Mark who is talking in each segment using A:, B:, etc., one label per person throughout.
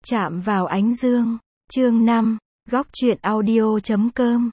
A: Chạm vào ánh dương. Chương 5. Góc truyện audio.com.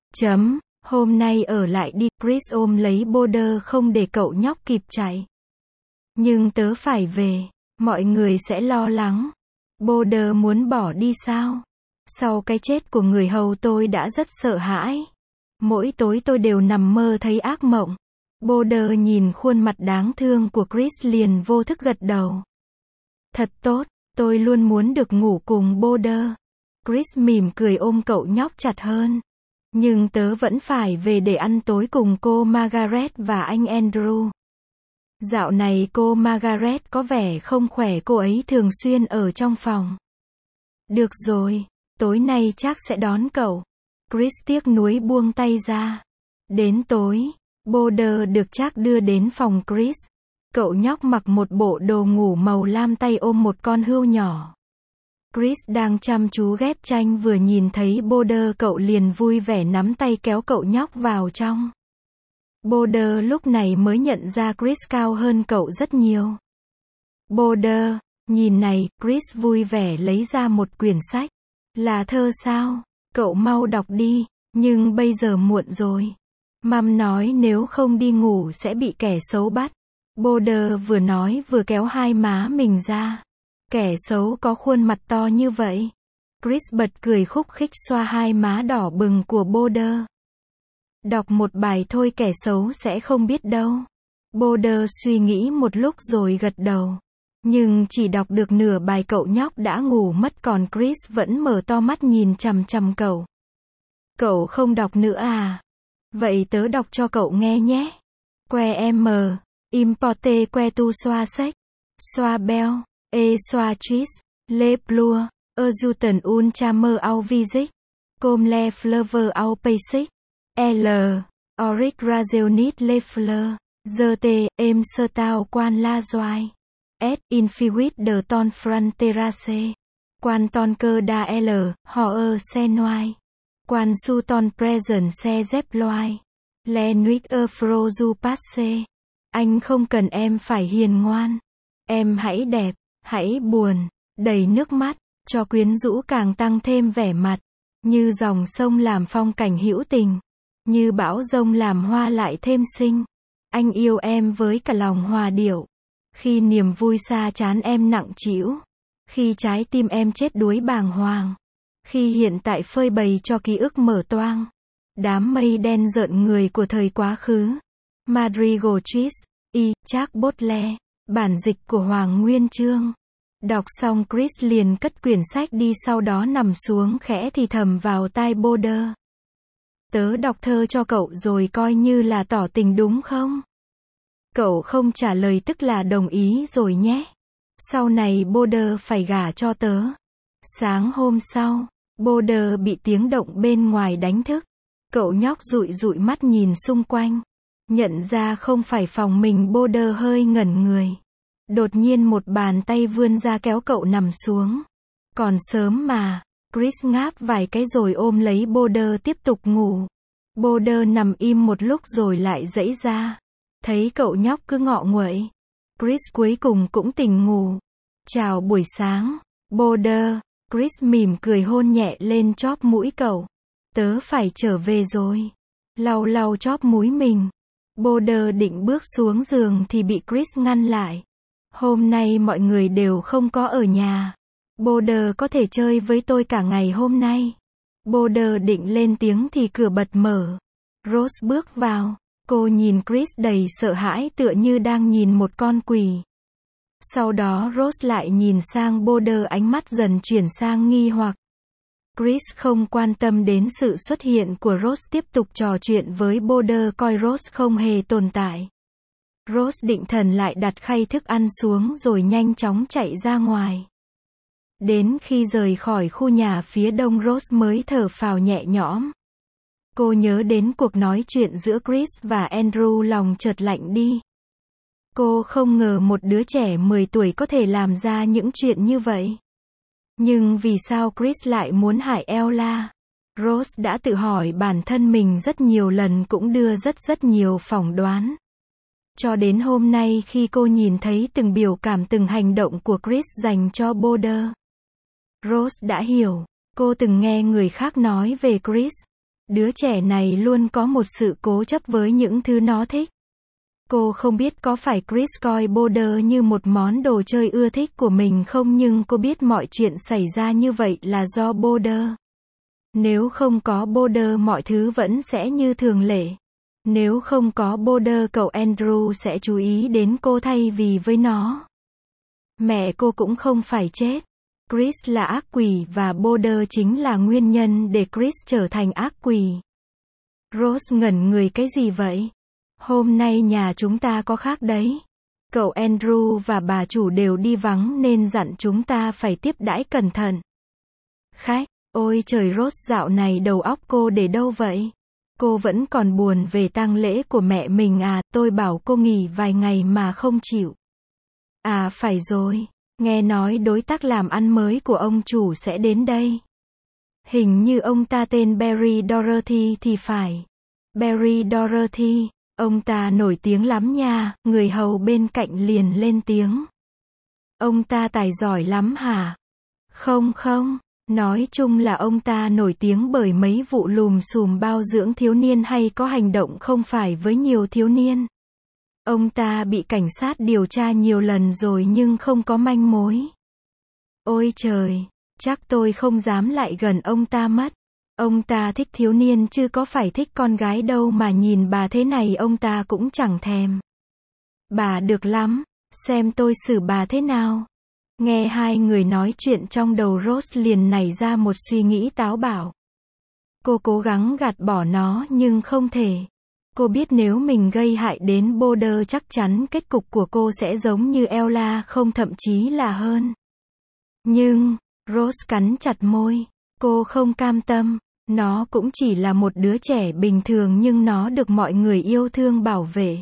A: Hôm nay ở lại đi. Chris ôm lấy Boulder không để cậu nhóc kịp chạy. Nhưng tớ phải về. Mọi người sẽ lo lắng. Boulder muốn bỏ đi sao? Sau cái chết của người hầu tôi đã rất sợ hãi. Mỗi tối tôi đều nằm mơ thấy ác mộng. Boulder nhìn khuôn mặt đáng thương của Chris liền vô thức gật đầu. Thật tốt, tôi luôn muốn được ngủ cùng Boulder. Chris mỉm cười ôm cậu nhóc chặt hơn. Nhưng tớ vẫn phải về để ăn tối cùng cô Margaret và anh Andrew. Dạo này cô Margaret có vẻ không khỏe, cô ấy thường xuyên ở trong phòng. Được rồi, tối nay chắc sẽ đón cậu. Chris tiếc nuối buông tay ra. Đến tối, Boulder được Jack đưa đến phòng Chris. Cậu nhóc mặc một bộ đồ ngủ màu lam, tay ôm một con hươu nhỏ. Chris đang chăm chú ghép tranh, vừa nhìn thấy Boulder cậu liền vui vẻ nắm tay kéo cậu nhóc vào trong. Boulder lúc này mới nhận ra Chris cao hơn cậu rất nhiều. Boulder, nhìn này, Chris vui vẻ lấy ra một quyển sách. Là thơ sao? Cậu mau đọc đi, nhưng bây giờ muộn rồi. Mom nói nếu không đi ngủ sẽ bị kẻ xấu bắt. Boulder vừa nói vừa kéo hai má mình ra. Kẻ xấu có khuôn mặt to như vậy. Chris bật cười khúc khích xoa hai má đỏ bừng của Boulder. Đọc một bài thôi, kẻ xấu sẽ không biết đâu. Boulder suy nghĩ một lúc rồi gật đầu. Nhưng chỉ đọc được nửa bài cậu nhóc đã ngủ mất, còn Chris vẫn mở to mắt nhìn chằm chằm cậu. Cậu không đọc nữa à? Vậy tớ đọc cho cậu nghe nhé. Que em importe que tu xoa sách. Xoa bell, xoa tris, le plur, ajutan un chammer au visic. Com le flavor au basic. L. Oric razeonit le fleur. Zerte, em sơ tao quan la doai. S. Infiwit de ton fronterace. Quan ton cơ da L. Hoer se noai. Quan su ton present se dép loai. Le nuit frozu passe. Anh không cần em phải hiền ngoan. Em hãy đẹp, hãy buồn, đầy nước mắt, cho quyến rũ càng tăng thêm vẻ mặt. Như dòng sông làm phong cảnh hữu tình. Như bão giông làm hoa lại thêm xinh. Anh yêu em với cả lòng hòa điệu. Khi niềm vui xa chán em nặng trĩu. Khi trái tim em chết đuối bàng hoàng. Khi hiện tại phơi bày cho ký ức mở toang. Đám mây đen rợn người của thời quá khứ. Madrigal Trees, Charles Baudelaire. Bản dịch của Hoàng Nguyên Chương. Đọc xong Chris liền cất quyển sách đi, sau đó nằm xuống khẽ thì thầm vào tai Boulder. Tớ đọc thơ cho cậu rồi coi như là tỏ tình đúng không? Cậu không trả lời tức là đồng ý rồi nhé. Sau này Boulder phải gả cho tớ. Sáng hôm sau, Boulder bị tiếng động bên ngoài đánh thức. Cậu nhóc dụi dụi mắt nhìn xung quanh. Nhận ra không phải phòng mình, Boulder hơi ngẩn người. Đột nhiên một bàn tay vươn ra kéo cậu nằm xuống. Còn sớm mà. Chris ngáp vài cái rồi ôm lấy Boulder tiếp tục ngủ. Boulder nằm im một lúc rồi lại giãy ra. Thấy cậu nhóc cứ ngọ nguậy. Chris cuối cùng cũng tỉnh ngủ. Chào buổi sáng, Boulder. Chris mỉm cười hôn nhẹ lên chóp mũi cậu. Tớ phải trở về rồi. Lau lau chóp mũi mình. Boulder định bước xuống giường thì bị Chris ngăn lại. Hôm nay mọi người đều không có ở nhà. Boulder có thể chơi với tôi cả ngày hôm nay. Boulder định lên tiếng thì cửa bật mở. Rose bước vào. Cô nhìn Chris đầy sợ hãi, tựa như đang nhìn một con quỷ. Sau đó Rose lại nhìn sang Boulder, ánh mắt dần chuyển sang nghi hoặc. Chris không quan tâm đến sự xuất hiện của Rose, tiếp tục trò chuyện với Boulder coi Rose không hề tồn tại. Rose định thần lại đặt khay thức ăn xuống rồi nhanh chóng chạy ra ngoài. Đến khi rời khỏi khu nhà phía đông, Rose mới thở phào nhẹ nhõm. Cô nhớ đến cuộc nói chuyện giữa Chris và Andrew, lòng chợt lạnh đi. Cô không ngờ một đứa trẻ 10 tuổi có thể làm ra những chuyện như vậy. Nhưng vì sao Chris lại muốn hại Ella? Rose đã tự hỏi bản thân mình rất nhiều lần, cũng đưa rất nhiều phỏng đoán. Cho đến hôm nay khi cô nhìn thấy từng biểu cảm, từng hành động của Chris dành cho Boulder. Rose đã hiểu. Cô từng nghe người khác nói về Chris. Đứa trẻ này luôn có một sự cố chấp với những thứ nó thích. Cô không biết có phải Chris coi Boulder như một món đồ chơi ưa thích của mình không, nhưng cô biết mọi chuyện xảy ra như vậy là do Boulder. Nếu không có Boulder mọi thứ vẫn sẽ như thường lệ. Nếu không có Boulder cậu Andrew sẽ chú ý đến cô thay vì với nó. Mẹ cô cũng không phải chết. Chris là ác quỷ và Boulder chính là nguyên nhân để Chris trở thành ác quỷ. Rose ngẩn người, cái gì vậy? Hôm nay nhà chúng ta có khác đấy. Cậu Andrew và bà chủ đều đi vắng nên dặn chúng ta phải tiếp đãi cẩn thận. Khách, ôi trời, Rose dạo này đầu óc cô để đâu vậy? Cô vẫn còn buồn về tang lễ của mẹ mình à? Tôi bảo cô nghỉ vài ngày mà không chịu. À phải rồi, nghe nói đối tác làm ăn mới của ông chủ sẽ đến đây. Hình như ông ta tên Barry Dorothy thì phải. Barry Dorothy, ông ta nổi tiếng lắm nha, người hầu bên cạnh liền lên tiếng. Ông ta tài giỏi lắm hả? Không không, nói chung là ông ta nổi tiếng bởi mấy vụ lùm xùm bao dưỡng thiếu niên hay có hành động không phải với nhiều thiếu niên. Ông ta bị cảnh sát điều tra nhiều lần rồi nhưng không có manh mối. Ôi trời, chắc tôi không dám lại gần ông ta mất. Ông ta thích thiếu niên chứ có phải thích con gái đâu mà nhìn bà thế này ông ta cũng chẳng thèm. Bà được lắm, xem tôi xử bà thế nào. Nghe hai người nói chuyện trong đầu Rose liền nảy ra một suy nghĩ táo bạo. Cô cố gắng gạt bỏ nó nhưng không thể. Cô biết nếu mình gây hại đến Boulder chắc chắn kết cục của cô sẽ giống như Ella, không, thậm chí là hơn. Nhưng, Rose cắn chặt môi. Cô không cam tâm. Nó cũng chỉ là một đứa trẻ bình thường nhưng nó được mọi người yêu thương bảo vệ.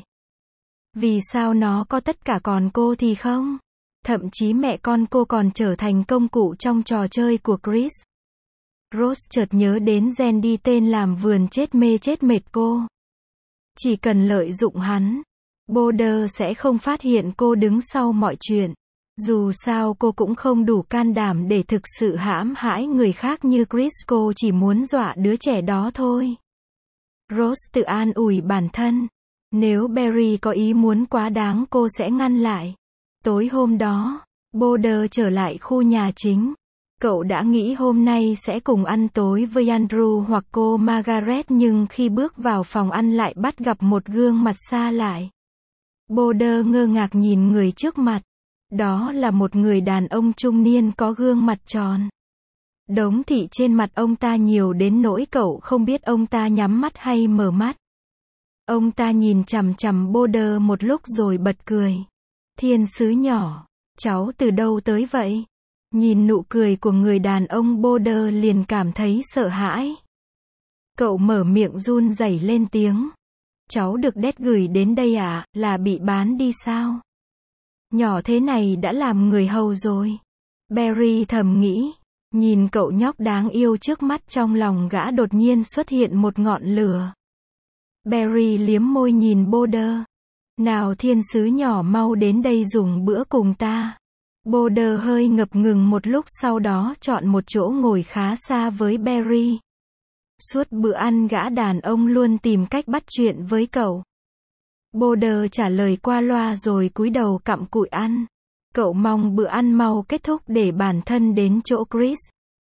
A: Vì sao nó có tất cả còn cô thì không? Thậm chí mẹ con cô còn trở thành công cụ trong trò chơi của Chris. Rose chợt nhớ đến Randy, tên làm vườn chết mê chết mệt cô. Chỉ cần lợi dụng hắn, Boulder sẽ không phát hiện cô đứng sau mọi chuyện. Dù sao cô cũng không đủ can đảm để thực sự hãm hại người khác như Chris, cô chỉ muốn dọa đứa trẻ đó thôi. Rose tự an ủi bản thân. Nếu Barry có ý muốn quá đáng cô sẽ ngăn lại. Tối hôm đó, Boulder trở lại khu nhà chính. Cậu đã nghĩ hôm nay sẽ cùng ăn tối với Andrew hoặc cô Margaret nhưng khi bước vào phòng ăn lại bắt gặp một gương mặt xa lạ. Boulder ngơ ngác nhìn người trước mặt. Đó là một người đàn ông trung niên có gương mặt tròn. Đống thị trên mặt ông ta nhiều đến nỗi cậu không biết ông ta nhắm mắt hay mở mắt. Ông ta nhìn chằm chằm Boulder một lúc rồi bật cười. Thiên sứ nhỏ, cháu từ đâu tới vậy? Nhìn nụ cười của người đàn ông, Boulder liền cảm thấy sợ hãi. Cậu mở miệng run rẩy lên tiếng. Cháu được Dad gửi đến đây à, là bị bán đi sao? Nhỏ thế này đã làm người hầu rồi. Barry thầm nghĩ. Nhìn cậu nhóc đáng yêu trước mắt, trong lòng gã đột nhiên xuất hiện một ngọn lửa. Barry liếm môi nhìn Boulder. Nào thiên sứ nhỏ, mau đến đây dùng bữa cùng ta. Boulder hơi ngập ngừng một lúc, sau đó chọn một chỗ ngồi khá xa với Barry. Suốt bữa ăn gã đàn ông luôn tìm cách bắt chuyện với cậu. Boulder trả lời qua loa rồi cúi đầu cặm cụi ăn. Cậu mong bữa ăn mau kết thúc để bản thân đến chỗ Chris.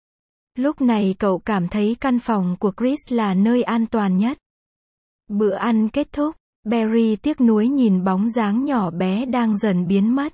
A: Lúc này cậu cảm thấy căn phòng của Chris là nơi an toàn nhất. Bữa ăn kết thúc, Barry tiếc nuối nhìn bóng dáng nhỏ bé đang dần biến mất.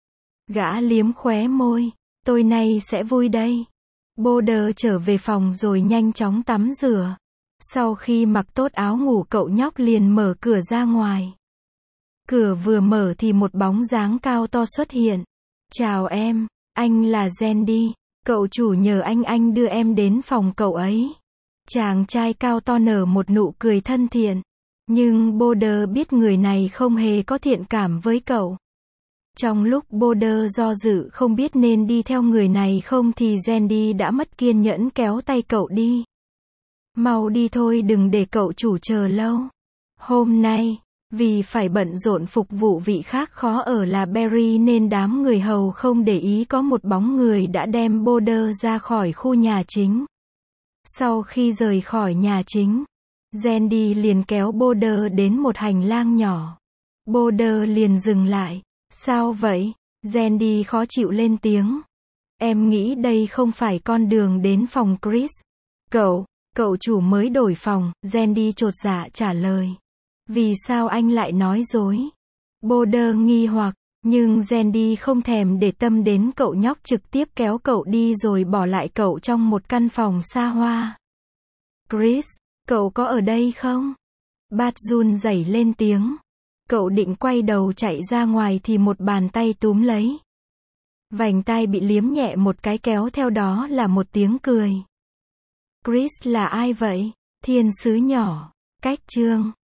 A: Gã liếm khóe môi. Tôi nay sẽ vui đây. Boulder trở về phòng rồi nhanh chóng tắm rửa. Sau khi mặc tốt áo ngủ, cậu nhóc liền mở cửa ra ngoài. Cửa vừa mở thì một bóng dáng cao to xuất hiện. Chào em, anh là Randy. Cậu chủ nhờ anh đưa em đến phòng cậu ấy. Chàng trai cao to nở một nụ cười thân thiện. Nhưng Boulder biết người này không hề có thiện cảm với cậu. Trong lúc Boulder do dự không biết nên đi theo người này không thì Randy đã mất kiên nhẫn kéo tay cậu đi. Mau đi thôi, đừng để cậu chủ chờ lâu. Hôm nay, Vì phải bận rộn phục vụ vị khác khó ở là Barry nên đám người hầu không để ý có một bóng người đã đem Boulder ra khỏi khu nhà chính. Sau khi rời khỏi nhà chính, Randy liền kéo Boulder đến một hành lang nhỏ. Boulder liền dừng lại. Sao vậy? Randy khó chịu lên tiếng. Em nghĩ đây không phải con đường đến phòng Chris. Cậu chủ mới đổi phòng, Randy chột dạ trả lời. Vì sao anh lại nói dối? Boulder nghi hoặc, nhưng Randy không thèm để tâm đến cậu nhóc trực tiếp kéo cậu đi rồi bỏ lại cậu trong một căn phòng xa hoa. Chris, cậu có ở đây không? Bart run rẩy lên tiếng. Cậu định quay đầu chạy ra ngoài thì một bàn tay túm lấy. Vành tai bị liếm nhẹ một cái kéo theo đó là một tiếng cười. Chris là ai vậy? Thiên sứ nhỏ. Cách chương